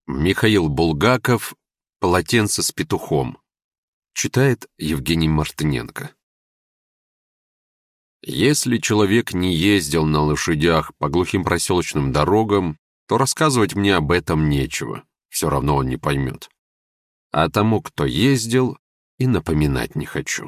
Михаил Булгаков «Полотенце с петухом». Читает Евгений Мартыненко. Если человек не ездил на лошадях по глухим проселочным дорогам, то рассказывать мне об этом нечего, все равно он не поймет. А тому, кто ездил, и напоминать не хочу.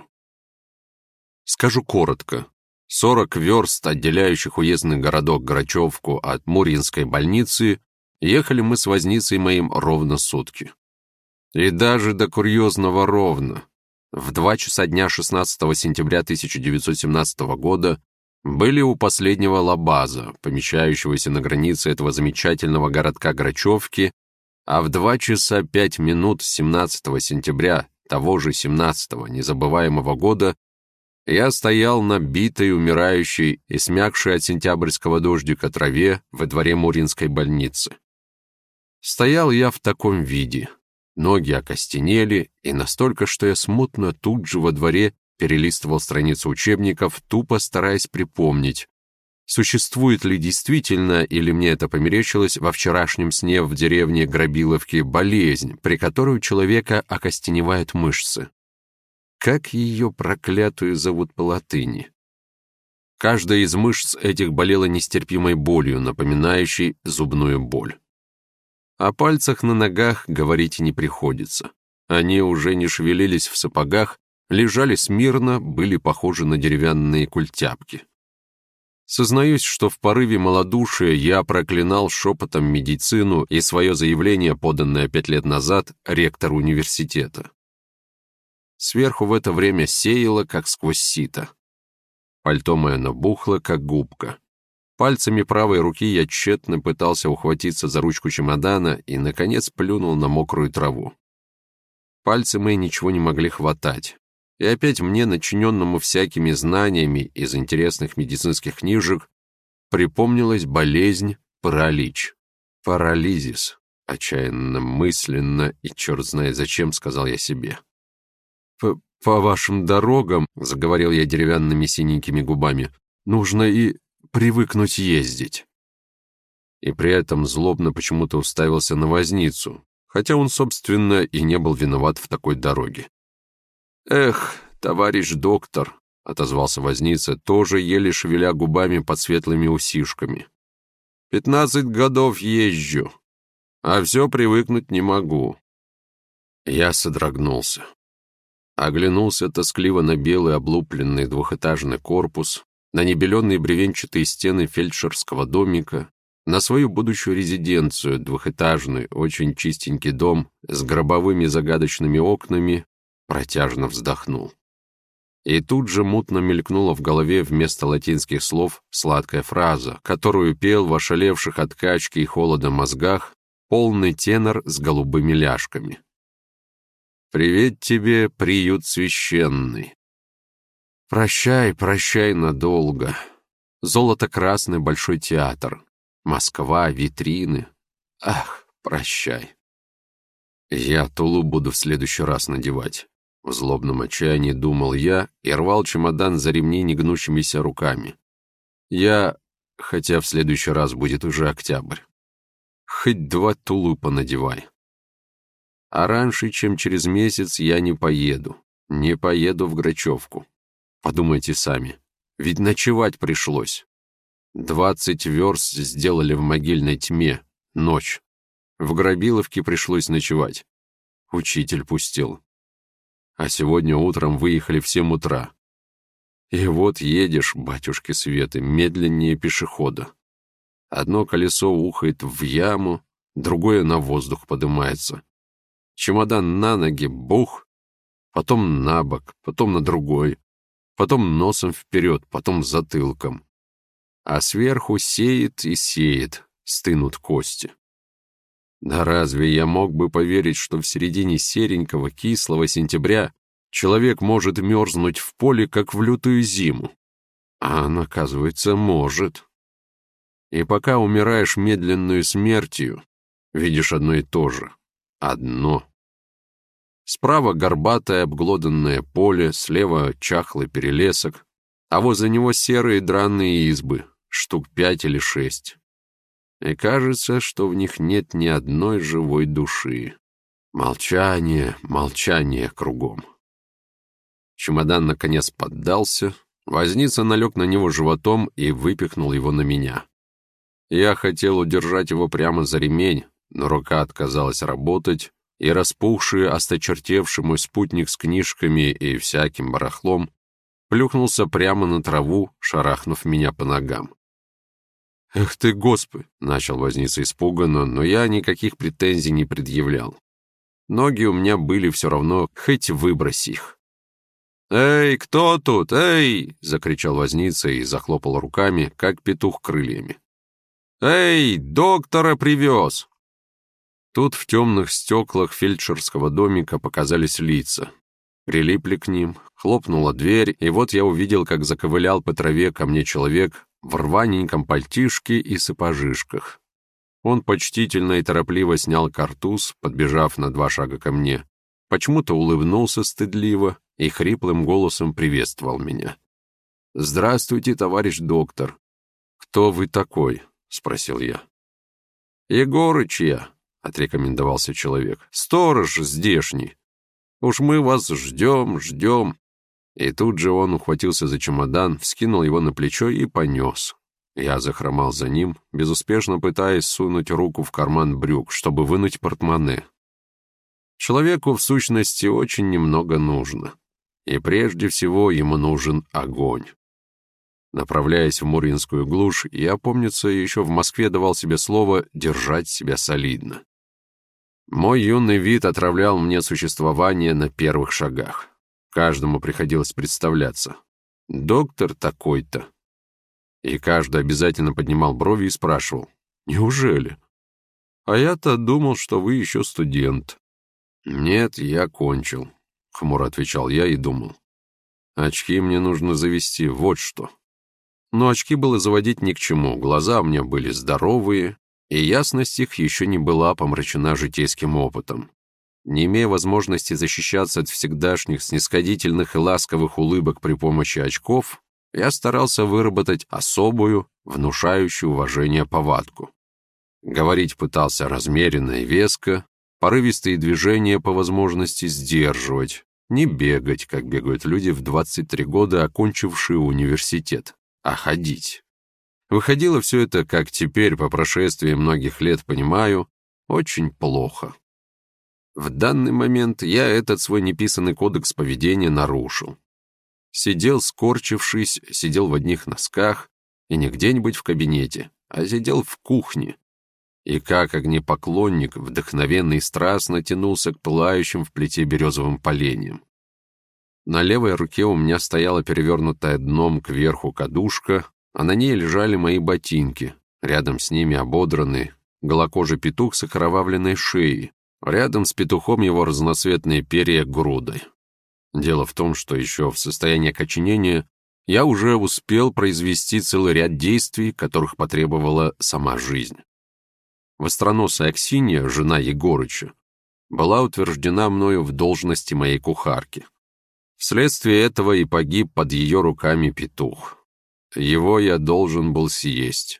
Скажу коротко. 40 верст, отделяющих уездный городок Грачевку от Мурьинской больницы, ехали мы с возницей моим ровно сутки. И даже до курьезного ровно. В 2 часа дня 16 сентября 1917 года были у последнего лабаза, помещающегося на границе этого замечательного городка Грачевки, а в 2 часа 5 минут 17 сентября того же 17-го незабываемого года я стоял на битой, умирающей и смягшей от сентябрьского дождика траве во дворе Муринской больницы. Стоял я в таком виде. Ноги окостенели, и настолько, что я смутно тут же во дворе перелистывал страницы учебников, тупо стараясь припомнить, существует ли действительно, или мне это померещилось во вчерашнем сне в деревне Грабиловки, болезнь, при которой у человека окостеневают мышцы. Как ее проклятую зовут по латыни? Каждая из мышц этих болела нестерпимой болью, напоминающей зубную боль. О пальцах на ногах говорить не приходится. Они уже не шевелились в сапогах, лежали смирно, были похожи на деревянные культяпки. Сознаюсь, что в порыве малодушия я проклинал шепотом медицину и свое заявление, поданное 5 лет назад ректору университета. Сверху в это время сеяло, как сквозь сито. Пальто мое набухло, как губка. Пальцами правой руки я тщетно пытался ухватиться за ручку чемодана и, наконец, плюнул на мокрую траву. Пальцы мои ничего не могли хватать. И опять мне, начиненному всякими знаниями из интересных медицинских книжек, припомнилась болезнь паралич. Парализис. Отчаянно, мысленно и черт знает зачем, сказал я себе. «По вашим дорогам, — заговорил я деревянными синенькими губами, — нужно и привыкнуть ездить». И при этом злобно почему-то уставился на возницу, хотя он, собственно, и не был виноват в такой дороге. «Эх, товарищ доктор», — отозвался возница, тоже еле шевеля губами под светлыми усишками. 15 годов езжу, а все привыкнуть не могу». Я содрогнулся. Оглянулся тоскливо на белый облупленный двухэтажный корпус, на небеленные бревенчатые стены фельдшерского домика, на свою будущую резиденцию, двухэтажный, очень чистенький дом с гробовыми загадочными окнами, протяжно вздохнул. И тут же мутно мелькнула в голове вместо латинских слов сладкая фраза, которую пел в ошалевших от качки и холода мозгах полный тенор с голубыми ляжками. «Привет тебе, приют священный. Прощай, прощай надолго. Золото-красный большой театр. Москва, витрины. Ах, прощай. Я тулуп буду в следующий раз надевать». В злобном отчаянии думал я и рвал чемодан за ремни негнущимися руками. Хотя в следующий раз будет уже октябрь. Хоть 2 тулупа надевай. А раньше, чем через месяц, я не поеду. Не поеду в Грачевку. Подумайте сами. Ведь ночевать пришлось. 20 верст сделали в могильной тьме. Ночь. В Грабиловке пришлось ночевать. Учитель пустил. А сегодня утром выехали в 7 утра. И вот едешь, батюшки Светы, медленнее пешехода. Одно колесо ухает в яму, другое на воздух поднимается. Чемодан на ноги, бух, потом на бок, потом на другой, потом носом вперед, потом затылком. А сверху сеет и сеет, стынут кости. Да разве я мог бы поверить, что в середине серенького, кислого сентября человек может мерзнуть в поле, как в лютую зиму? А он, оказывается, может. И пока умираешь медленную смертью, видишь одно и то же. Одно. Справа горбатое обглоданное поле, слева чахлый перелесок, а возле него серые драные избы, штук 5 или 6. и кажется, что в них нет ни одной живой души. Молчание, молчание кругом. Чемодан наконец поддался, возница налег на него животом и выпихнул его на меня. Я хотел удержать его прямо за ремень, но рука отказалась работать, и распухший, осточертевший мой спутник с книжками и всяким барахлом плюхнулся прямо на траву, шарахнув меня по ногам. «Эх ты, Господи!» — начал возница испуганно, но я никаких претензий не предъявлял. Ноги у меня были все равно, хоть выбрось их. «Эй, кто тут? Эй!» — закричал возница и захлопал руками, как петух крыльями. «Эй, доктора привез!» Тут в темных стеклах фельдшерского домика показались лица. Прилипли к ним, хлопнула дверь, и вот я увидел, как заковылял по траве ко мне человек в рваненьком пальтишке и сапожишках. Он почтительно и торопливо снял картуз, подбежав на 2 шага ко мне, почему-то улыбнулся стыдливо и хриплым голосом приветствовал меня. «Здравствуйте, товарищ доктор». «Кто вы такой?» — спросил я. «Егорыч я», — отрекомендовался человек. «Сторож здешний. Уж мы вас ждем, ждем». И тут же он ухватился за чемодан, вскинул его на плечо и понес. Я захромал за ним, безуспешно пытаясь сунуть руку в карман брюк, чтобы вынуть портмоне. Человеку, в сущности, очень немного нужно. И прежде всего ему нужен огонь. Направляясь в Муринскую глушь, я, помнится, еще в Москве давал себе слово держать себя солидно. Мой юный вид отравлял мне существование на первых шагах. Каждому приходилось представляться. «Доктор такой-то». И каждый обязательно поднимал брови и спрашивал: «Неужели? А я-то думал, что вы еще студент». «Нет, я кончил», — хмуро отвечал я и думал. «Очки мне нужно завести, вот что». Но очки было заводить ни к чему, глаза у меня были здоровые, и ясность их еще не была помрачена житейским опытом. Не имея возможности защищаться от всегдашних снисходительных и ласковых улыбок при помощи очков, я старался выработать особую, внушающую уважение повадку. Говорить пытался размеренно и веско, порывистые движения по возможности сдерживать, не бегать, как бегают люди в 23 года, окончившие университет, а ходить. Выходило все это, как теперь, по прошествии многих лет понимаю, очень плохо. В данный момент я этот свой неписанный кодекс поведения нарушил. Сидел, скорчившись, сидел в одних носках, и не где-нибудь в кабинете, а сидел в кухне. И как огнепоклонник, вдохновенно и страстно тянулся к пылающим в плите березовым поленьям. На левой руке у меня стояла перевернутая дном кверху кадушка, а на ней лежали мои ботинки, рядом с ними ободранный, голокожий петух с окровавленной шеей, рядом с петухом его разноцветные перья грудой. Дело в том, что еще в состоянии окоченения я уже успел произвести целый ряд действий, которых потребовала сама жизнь. Востроносая Аксинья, жена Егорыча, была утверждена мною в должности моей кухарки. Вследствие этого и погиб под ее руками петух. Его я должен был съесть.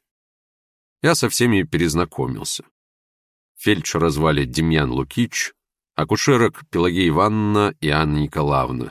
Я со всеми перезнакомился. Фельдшера звали Демьян Лукич, акушерок Пелагея Ивановна и Анна Николаевна.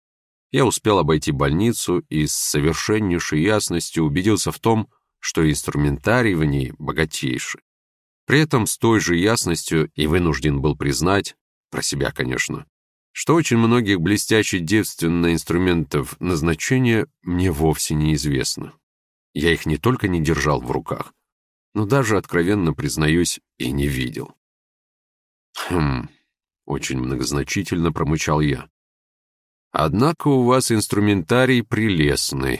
Я успел обойти больницу и с совершеннейшей ясностью убедился в том, что инструментарий в ней богатейший. При этом с той же ясностью и вынужден был признать, про себя, конечно, что очень многих блестящих девственно инструментов назначения мне вовсе неизвестно. Я их не только не держал в руках, но даже, откровенно признаюсь, и не видел. Очень многозначительно промычал я. «Однако у вас инструментарий прелестный.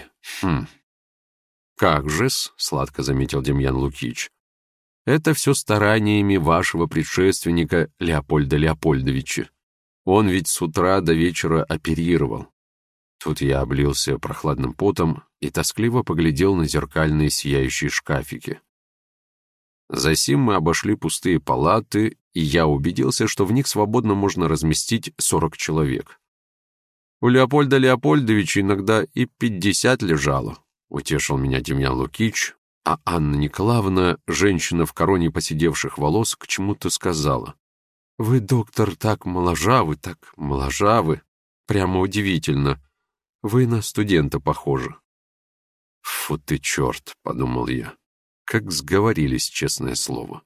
«Как же-с», — сладко заметил Демьян Лукич, «это все стараниями вашего предшественника Леопольда Леопольдовича. Он ведь с утра до вечера оперировал». Тут я облился прохладным потом и тоскливо поглядел на зеркальные сияющие шкафики. Засим мы обошли пустые палаты, и я убедился, что в них свободно можно разместить 40 человек. У Леопольда Леопольдовича иногда и 50 лежало, утешил меня Демьян Лукич, А Анна Николаевна, женщина в короне поседевших волос, к чему-то сказала: «Вы, доктор, так моложавы, так моложавы. Прямо удивительно. Вы на студента похожи». «Фу ты, черт», — подумал я. Как сговорились, честное слово.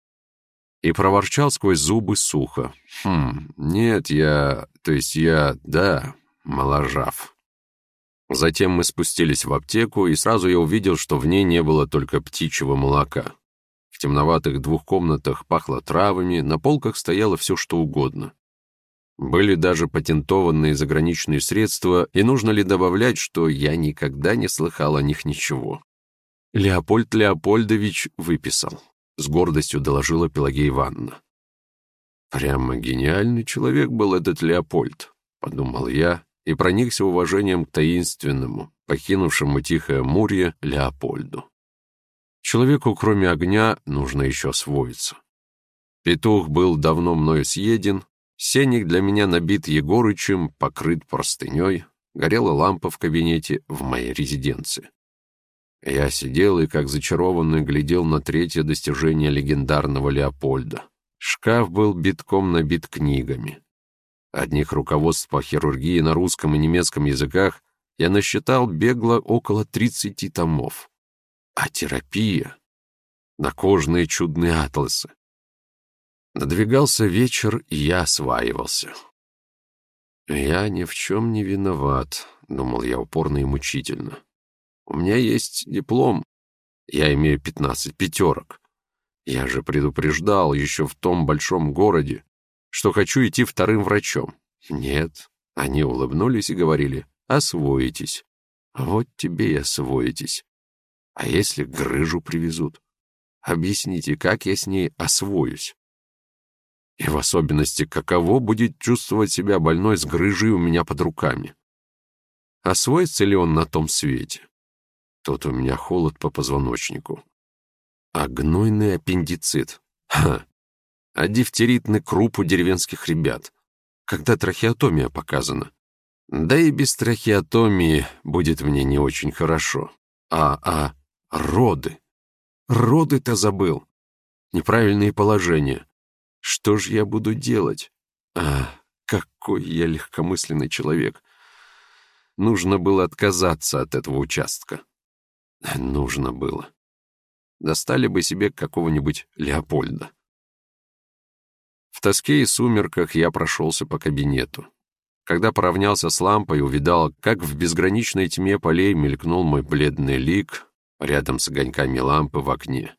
И проворчал сквозь зубы сухо: нет, да, моложав». Затем мы спустились в аптеку, и сразу я увидел, что в ней не было только птичьего молока. В темноватых 2 комнатах пахло травами, на полках стояло все, что угодно. Были даже патентованные заграничные средства, и нужно ли добавлять, что я никогда не слыхал о них ничего. «Леопольд Леопольдович выписал», — с гордостью доложила Пелагея Ивановна. «Прямо гениальный человек был этот Леопольд», — подумал я, и проникся уважением к таинственному, покинувшему тихое Амурье Леопольду. Человеку, кроме огня, нужно еще освоиться. Петух был давно мною съеден, сенник для меня набит Егорычем, покрыт простыней, горела лампа в кабинете в моей резиденции. Я сидел и, как зачарованный, глядел на 3-е достижение легендарного Леопольда. Шкаф был битком набит книгами. Одних руководств по хирургии на русском и немецком языках я насчитал бегло около 30 томов. А терапия — на кожные чудные атласы. Надвигался вечер, и я осваивался. «Я ни в чем не виноват», — думал я упорно и мучительно. «У меня есть диплом. Я имею 15 пятерок. Я же предупреждал еще в том большом городе, что хочу идти 2-м врачом. Нет, они улыбнулись и говорили: освоитесь. Вот тебе и освоитесь. А если грыжу привезут? Объясните, как я с ней освоюсь? И в особенности, каково будет чувствовать себя больной с грыжей у меня под руками? Освоится ли он на том свете? Тут у меня холод по позвоночнику. А гнойный аппендицит? Ха! А дифтеритный круп у деревенских ребят? Когда трахеотомия показана? Да и без трахеотомии будет мне не очень хорошо. Роды. Роды-то забыл. Неправильные положения. Что ж я буду делать? Какой я легкомысленный человек. Нужно было отказаться от этого участка. Нужно было. Достали бы себе какого-нибудь Леопольда. В тоске и сумерках я прошелся по кабинету. Когда поравнялся с лампой, увидал, как в безграничной тьме полей мелькнул мой бледный лик рядом с огоньками лампы в окне.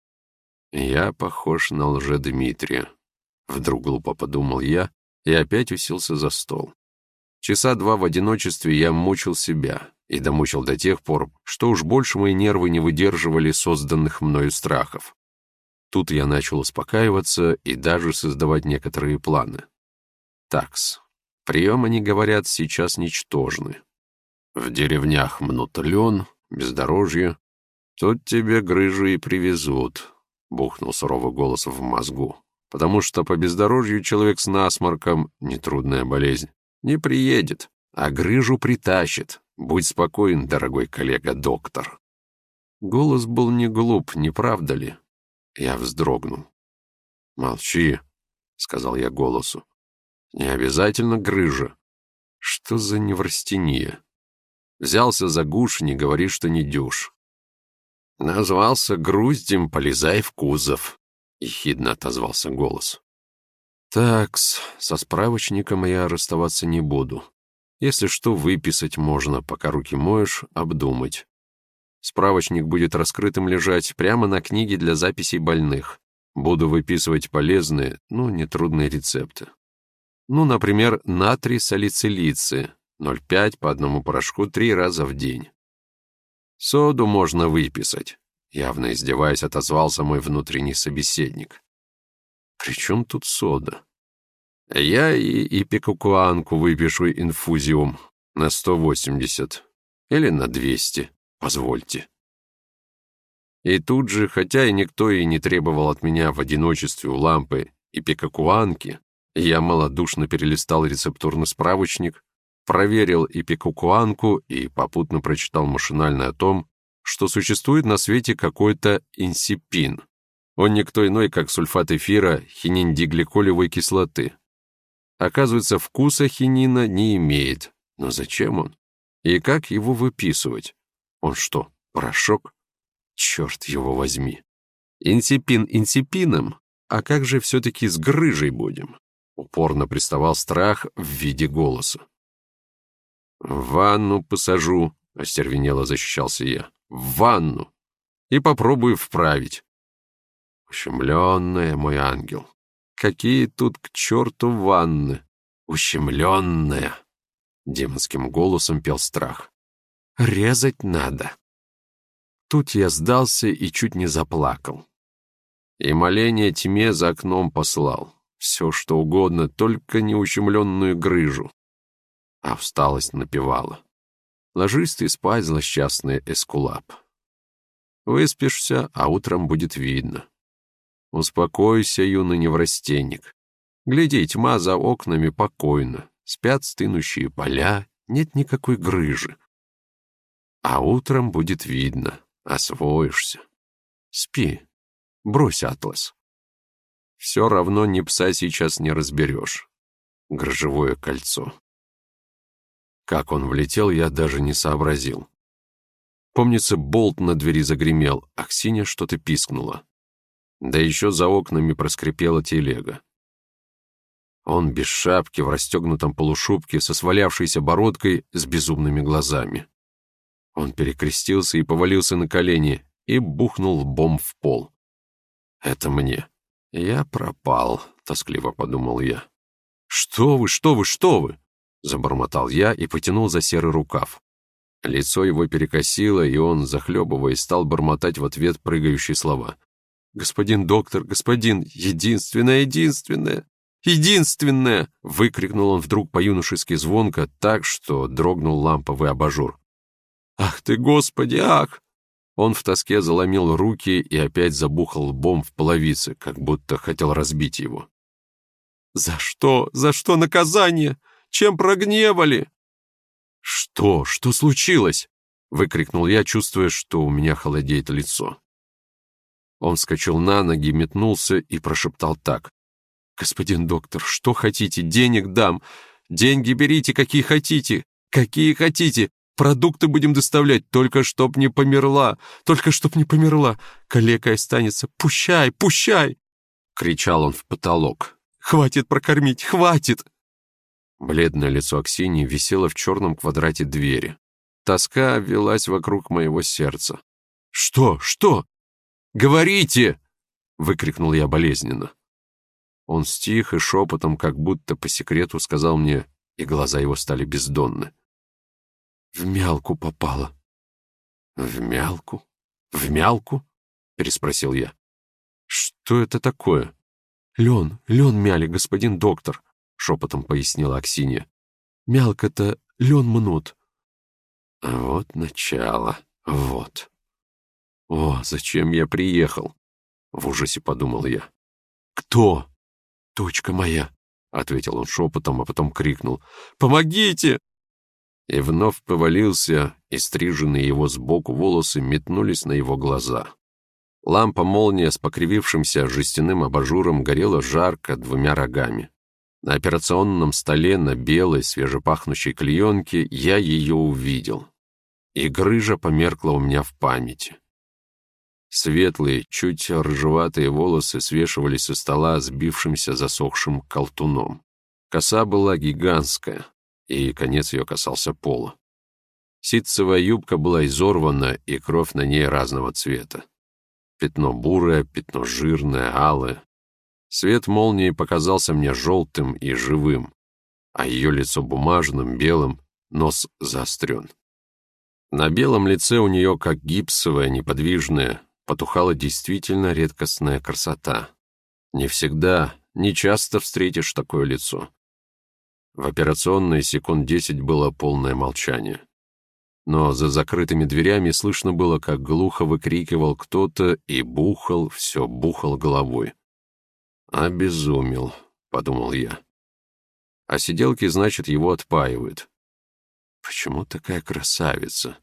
Я похож на Лжедмитрия. Вдруг глупо подумал я и опять уселся за стол. Часа 2 в одиночестве я мучил себя и домучил до тех пор, что уж больше мои нервы не выдерживали созданных мною страхов. Тут я начал успокаиваться и даже создавать некоторые планы. Такс. Прием, они говорят, сейчас ничтожны. В деревнях мнут лен, бездорожье. Тут тебе грыжу и привезут, — бухнул суровый голос в мозгу. Потому что по бездорожью человек с насморком, нетрудная болезнь, не приедет, а грыжу притащит. Будь спокоен, дорогой коллега-доктор. Голос был не глуп, не правда ли? Я вздрогнул. «Молчи», — сказал я голосу. «Не обязательно грыжа. Что за неврастения? Взялся за гуш, не говори, что не дюж». «Назвался груздем, полезай в кузов», — ехидно отозвался голос. «Такс, со справочником я расставаться не буду. Если что, выписать можно, пока руки моешь, обдумать. Справочник будет раскрытым лежать прямо на книге для записей больных. Буду выписывать полезные, нетрудные рецепты. Например, натрий салицилицы, 0,5 по 1 порошку 3 раза в день. Соду можно выписать, явно издеваясь, отозвался мой внутренний собеседник. При чем тут сода? Я и ипикукуанку выпишу инфузиум на 180 или на 200. Позвольте. И тут же, хотя и никто и не требовал от меня в одиночестве у лампы и пикакуанки, я малодушно перелистал рецептурный справочник, проверил и пикакуанку и попутно прочитал машинально о том, что существует на свете какой-то инсипин. Он никто иной, как сульфат эфира хининдигликолевой кислоты. Оказывается, вкуса хинина не имеет. Но зачем он? И как его выписывать? Он что, порошок? Черт его возьми. Инсипин инсипином, а как же все-таки с грыжей будем? Упорно приставал страх в виде голоса. «В ванну посажу», — остервенело защищался я. «В ванну. И попробую вправить». «Ущемленная, мой ангел. Какие тут к черту ванны? Ущемленная!» Демонским голосом пел страх. «Резать надо». Тут я сдался и чуть не заплакал. И моление тьме за окном послал. Все, что угодно, только не ущемленную грыжу. А усталость напевала. Ложись ты спать, злосчастный эскулап. Выспишься, а утром будет видно. Успокойся, юный неврастенник. Гляди, тьма за окнами покойно. Спят стынущие поля, нет никакой грыжи. А утром будет видно, освоишься. Спи, брось атлас. Все равно ни пса сейчас не разберешь. Грыжевое кольцо. Как он влетел, я даже не сообразил. Помнится, болт на двери загремел, а Ксения что-то пискнула. Да еще за окнами проскрипела телега. Он без шапки, в расстегнутом полушубке, со свалявшейся бородкой, с безумными глазами. Он перекрестился и повалился на колени и бухнул лбом в пол. Это мне. Я пропал, тоскливо подумал я. Что вы, что вы, что вы? Забормотал я и потянул за серый рукав. Лицо его перекосило, и он, захлебываясь, стал бормотать в ответ прыгающие слова. «Господин доктор, господин, единственное, единственное, единственное!» Выкрикнул он вдруг по-юношески звонко, так, что дрогнул ламповый абажур. «Ах ты, Господи, ах!» Он в тоске заломил руки и опять забухал лбом в половице, как будто хотел разбить его. «За что? За что наказание? Чем прогневали?» «Что? Что случилось?» — выкрикнул я, чувствуя, что у меня холодеет лицо. Он вскочил на ноги, метнулся и прошептал так. «Господин доктор, что хотите? Денег дам. Деньги берите, какие хотите. Какие хотите. Продукты будем доставлять, только чтоб не померла. Только чтоб не померла. Калекой останется. Пущай, пущай!» — кричал он в потолок. «Хватит прокормить, хватит!» Бледное лицо Аксиньи висело в черном квадрате двери. Тоска велась вокруг моего сердца. «Что? Что? Говорите!» — выкрикнул я болезненно. Он стих и шепотом, как будто по секрету, сказал мне, и глаза его стали бездонны. «В мялку попало». «В мялку? В мялку?» — переспросил я. «Что это такое?» «Лен мяли, господин доктор», — шепотом пояснила Аксинья. «Мялка-то лен мнут». Вот начало, вот. «О, зачем я приехал?» — в ужасе подумал я. «Кто?» «Дочка моя», — ответил он шепотом, а потом крикнул. «Помогите!» И вновь повалился, и стриженные его сбоку волосы метнулись на его глаза. Лампа-молния с покривившимся жестяным абажуром горела жарко двумя рогами. На операционном столе на белой, свежепахнущей клеенке я ее увидел. И грыжа померкла у меня в памяти. Светлые, чуть рыжеватые волосы свешивались со стола сбившимся засохшим колтуном. Коса была гигантская, и конец ее касался пола. Ситцевая юбка была изорвана, и кровь на ней разного цвета. Пятно бурое, пятно жирное, алое. Свет молнии показался мне желтым и живым, а ее лицо бумажным, белым, нос заострен. На белом лице у нее, как гипсовая, неподвижная, потухала действительно редкостная красота. Не всегда, не часто встретишь такое лицо. В операционной секунд 10 было полное молчание. Но за закрытыми дверями слышно было, как глухо выкрикивал кто-то и бухал, все бухал головой. «Обезумел», — подумал я. А сиделки, значит, его отпаивают. Почему такая красавица?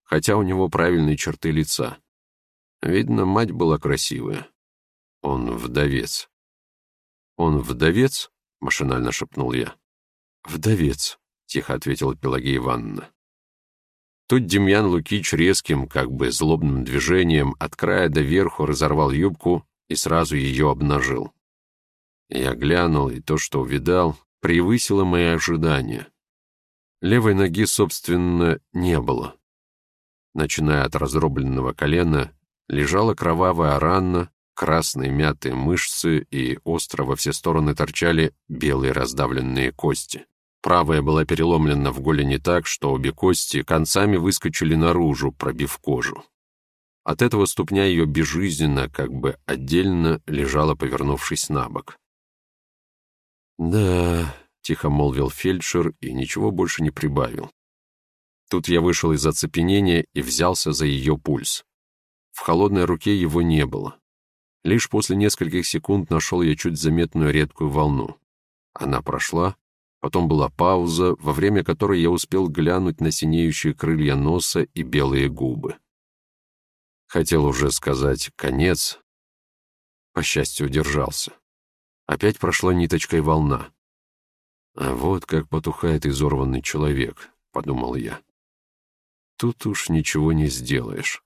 хотя у него правильные черты лица. Видно, мать была красивая. Он вдовец. «Он вдовец?» — машинально шепнул я. «Вдовец», — тихо ответила Пелагея Ивановна. Тут Демьян Лукич резким, как бы злобным движением от края до верху разорвал юбку и сразу ее обнажил. Я глянул, и то, что увидал, превысило мои ожидания. Левой ноги, собственно, не было. Начиная от раздробленного колена, лежала кровавая рана, красные мятые мышцы, и остро во все стороны торчали белые раздавленные кости. Правая была переломлена в голени так, что обе кости концами выскочили наружу, пробив кожу. От этого ступня ее безжизненно, как бы отдельно, лежала, повернувшись на бок. «Да», — тихо молвил фельдшер и ничего больше не прибавил. Тут я вышел из оцепенения и взялся за ее пульс. В холодной руке его не было. Лишь после нескольких секунд нашел я чуть заметную редкую волну. Она прошла, потом была пауза, во время которой я успел глянуть на синеющие крылья носа и белые губы. Хотел уже сказать «конец», по счастью, удержался. Опять прошла ниточкой волна. «А вот как потухает изорванный человек», — подумал я. «Тут уж ничего не сделаешь».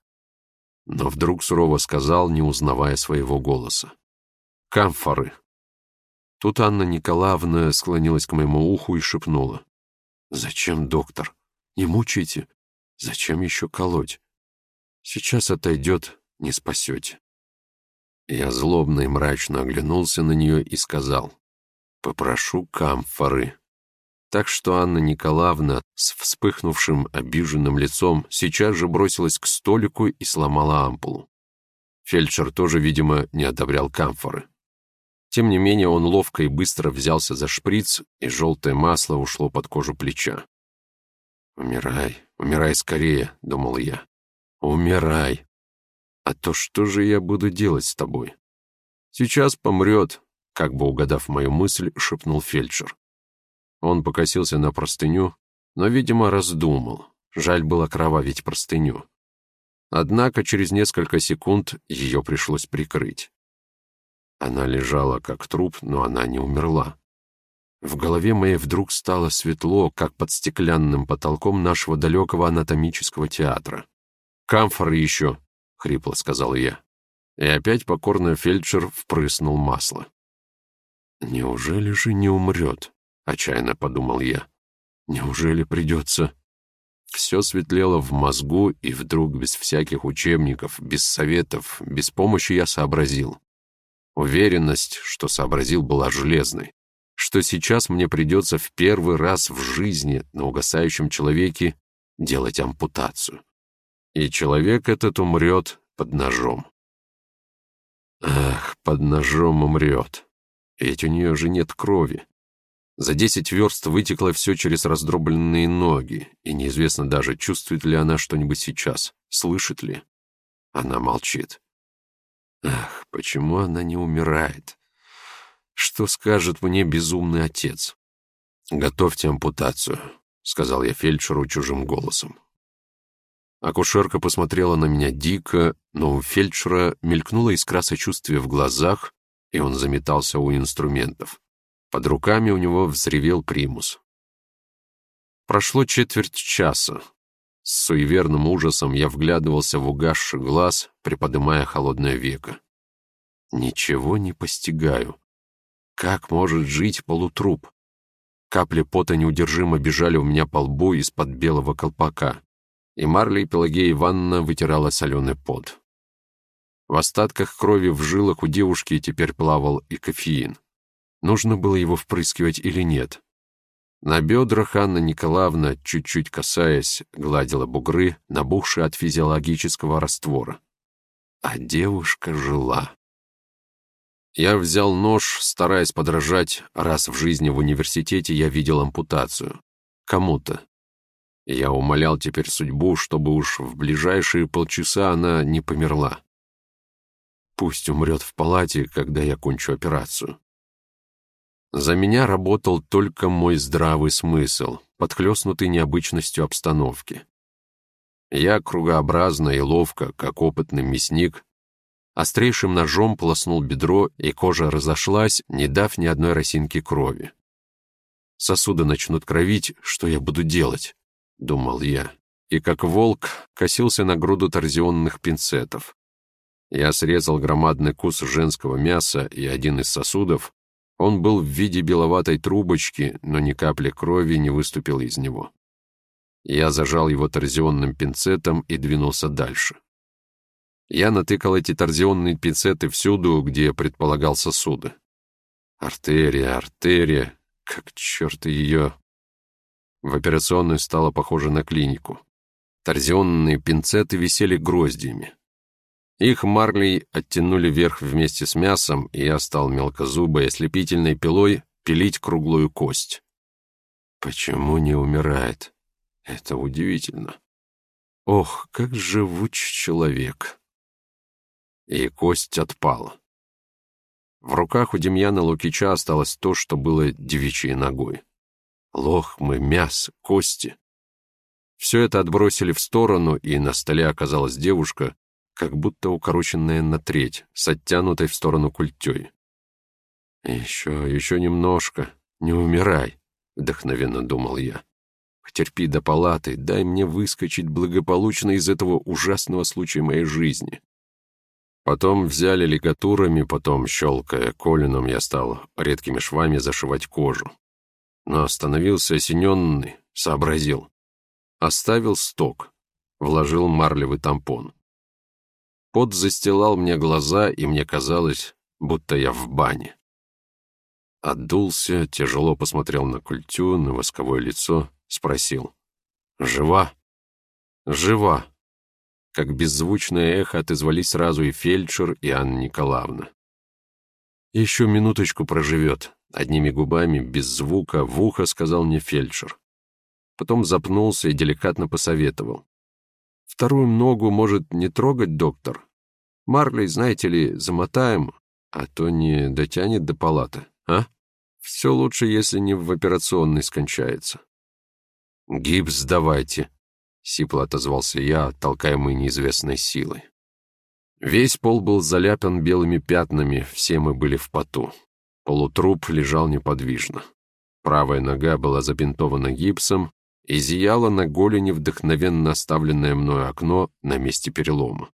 Но вдруг сурово сказал, не узнавая своего голоса. «Камфоры». Тут Анна Николаевна склонилась к моему уху и шепнула. «Зачем, доктор? Не мучайте. Зачем еще колоть? Сейчас отойдет, не спасете». Я злобно и мрачно оглянулся на нее и сказал: «Попрошу камфоры». Так что Анна Николаевна с вспыхнувшим обиженным лицом сейчас же бросилась к столику и сломала ампулу. Фельдшер тоже, видимо, не одобрял камфоры. Тем не менее, он ловко и быстро взялся за шприц, и желтое масло ушло под кожу плеча. «Умирай, умирай скорее», — думал я. «Умирай. А то что же я буду делать с тобой?» «Сейчас помрет», — как бы угадав мою мысль, шепнул фельдшер. Он покосился на простыню, но, видимо, раздумал. Жаль было кровавить простыню. Однако через несколько секунд ее пришлось прикрыть. Она лежала как труп, но она не умерла. В голове моей вдруг стало светло, как под стеклянным потолком нашего далекого анатомического театра. «Камфоры еще», — хрипло сказал я. И опять покорно фельдшер впрыснул масло. «Неужели же не умрет?» — отчаянно подумал я. «Неужели придется...» Все светлело в мозгу, и вдруг без всяких учебников, без советов, без помощи я сообразил. Уверенность, что сообразил, была железной, что сейчас мне придется в первый раз в жизни на угасающем человеке делать ампутацию. И человек этот умрет под ножом. Ах, под ножом умрет. Ведь у нее же нет крови. За 10 верст вытекло все через раздробленные ноги, и неизвестно даже, чувствует ли она что-нибудь сейчас, слышит ли. Она молчит. Ах, почему она не умирает? Что скажет мне безумный отец? «Готовьте ампутацию», — сказал я фельдшеру чужим голосом. Акушерка посмотрела на меня дико, но у фельдшера мелькнула искра сочувствия в глазах, и он заметался у инструментов. Под руками у него взревел примус. Прошло четверть часа. С суеверным ужасом я вглядывался в угасший глаз, приподымая холодное веко. Ничего не постигаю. Как может жить полутруп? Капли пота неудержимо бежали у меня по лбу из-под белого колпака, и Марля Пелагея Ивановна вытирала соленый пот. В остатках крови в жилах у девушки теперь плавал и кофеин. Нужно было его впрыскивать или нет? На бедрах Анна Николаевна, чуть-чуть касаясь, гладила бугры, набухшие от физиологического раствора. А девушка жила. Я взял нож, стараясь подражать, раз в жизни в университете я видел ампутацию. Кому-то. Я умолял теперь судьбу, чтобы уж в ближайшие полчаса она не померла. Пусть умрет в палате, когда я кончу операцию. За меня работал только мой здравый смысл, подхлёстнутый необычностью обстановки. Я кругообразно и ловко, как опытный мясник, острейшим ножом полоснул бедро, и кожа разошлась, не дав ни одной росинки крови. «Сосуды начнут кровить, что я буду делать?» — думал я. И как волк косился на груду торзионных пинцетов. Я срезал громадный кус женского мяса, и один из сосудов, он был в виде беловатой трубочки, но ни капли крови не выступило из него. Я зажал его торзионным пинцетом и двинулся дальше. Я натыкал эти торзионные пинцеты всюду, где предполагал сосуды. Артерия, артерия, как черт ее. В операционной стало похоже на клинику. Торзионные пинцеты висели гроздьями. Их марлей оттянули вверх вместе с мясом, и я стал мелкозубой ослепительной пилой пилить круглую кость. Почему не умирает? Это удивительно. Ох, как живуч человек. И кость отпала. В руках у Демьяна Лукича осталось то, что было девичьей ногой. Лохмы, мясо, кости. Все это отбросили в сторону, и на столе оказалась девушка, как будто укороченная на треть, с оттянутой в сторону культей. «Еще немножко, не умирай», — вдохновенно думал я. «Потерпи до палаты, дай мне выскочить благополучно из этого ужасного случая моей жизни». Потом взяли лигатурами, потом, щелкая колином, я стал редкими швами зашивать кожу. Но остановился осененный, сообразил. Оставил сток, вложил марлевый тампон. Пот застилал мне глаза, и мне казалось, будто я в бане. Отдулся, тяжело посмотрел на культю, на восковое лицо, спросил. «Жива?» «Жива!» Как беззвучное эхо отозвались сразу и фельдшер, и Анна Николаевна. «Еще минуточку проживет», — одними губами, без звука, в ухо сказал мне фельдшер. Потом запнулся и деликатно посоветовал. «Вторую ногу, может, не трогать, доктор? Марлей, знаете ли, замотаем, а то не дотянет до палаты, а? Все лучше, если не в операционной скончается». «Гипс давайте», — сипло отозвался я, толкаемый неизвестной силой. Весь пол был заляпан белыми пятнами, все мы были в поту. Полутруп лежал неподвижно. Правая нога была забинтована гипсом, и зияло на голени вдохновенно оставленное мною окно на месте перелома.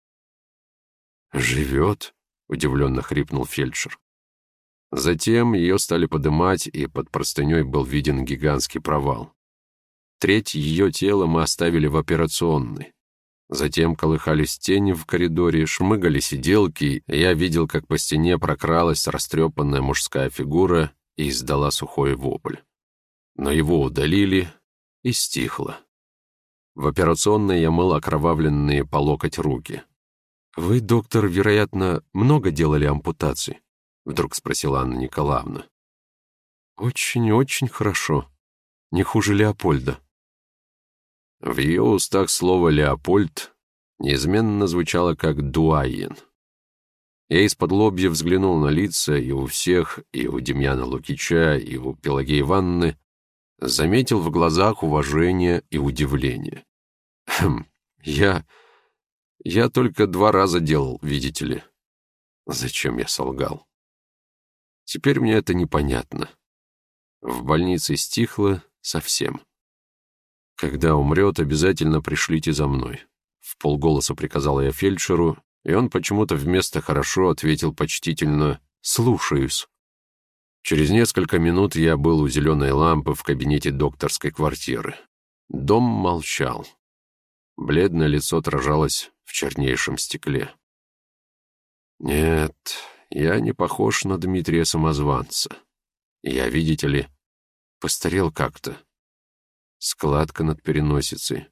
«Живет?» — удивленно хрипнул фельдшер. Затем ее стали подымать, и под простыней был виден гигантский провал. Треть ее тела мы оставили в операционной. Затем колыхались тени в коридоре, шмыгали сиделки, и я видел, как по стене прокралась растрепанная мужская фигура и издала сухой вопль. Но его удалили, и стихло. В операционной я мыл окровавленные по локоть руки. «Вы, доктор, вероятно, много делали ампутаций?» — вдруг спросила Анна Николаевна. «Очень-очень хорошо. Не хуже Леопольда». В ее устах слово «Леопольд» неизменно звучало как «дуаен». Я из-под лобья взглянул на лица и у всех, и у Демьяна Лукича, и у Пелагеи Ивановны, заметил в глазах уважение и удивление. Я только 2 раза делал, видите ли. Зачем я солгал? Теперь мне это непонятно. В больнице стихло совсем. «Когда умрет, обязательно пришлите за мной», — вполголоса приказал я фельдшеру, и он почему-то вместо «хорошо» ответил почтительно «слушаюсь». Через несколько минут я был у зеленой лампы в кабинете докторской квартиры. Дом молчал. Бледное лицо отражалось в чернейшем стекле. Нет, я не похож на Дмитрия Самозванца. Я, видите ли, постарел как-то. Складка над переносицей.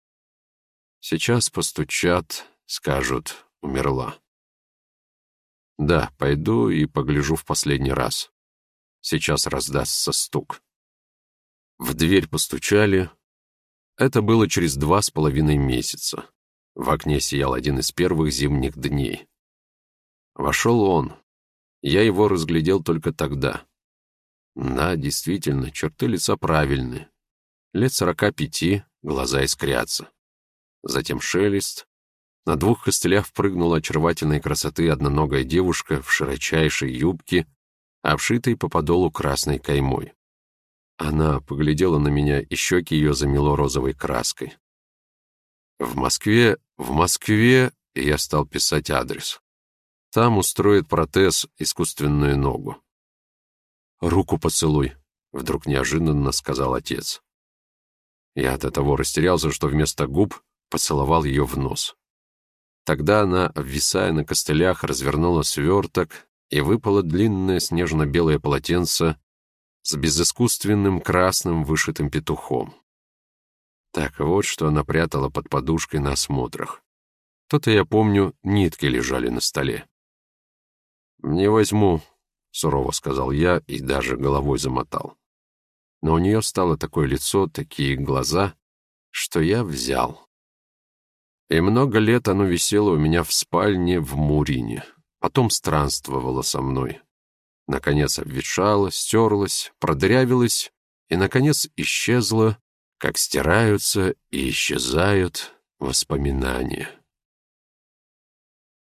Сейчас постучат, скажут, умерла. Да, пойду и погляжу в последний раз. Сейчас раздастся стук. В дверь постучали. Это было через 2,5 месяца. В окне сиял один из первых зимних дней. Вошел он. Я его разглядел только тогда. Да, действительно, черты лица правильные. Лет 45, глаза искрятся. затем шелест. На 2 костылях впрыгнула очаровательной красоты одноногая девушка в широчайшей юбке, обшитой по подолу красной каймой. Она поглядела на меня, и щеки ее замело розовой краской. В Москве я стал писать адрес. Там устроит протез искусственную ногу. «Руку поцелуй», — вдруг неожиданно сказал отец. Я от того растерялся, что вместо губ поцеловал ее в нос. Тогда она, обвисая на костылях, развернула сверток, и выпало длинное снежно-белое полотенце с безыскусственным красным вышитым петухом. Так вот, что она прятала под подушкой на осмотрах. То-то, я помню, нитки лежали на столе. «Не возьму», — сурово сказал я и даже головой замотал. Но у нее стало такое лицо, такие глаза, что я взял. И много лет оно висело у меня в спальне в Мурине, потом странствовало со мной. Наконец обветшало, стерлось, продырявилось и, наконец, исчезло, как стираются и исчезают воспоминания.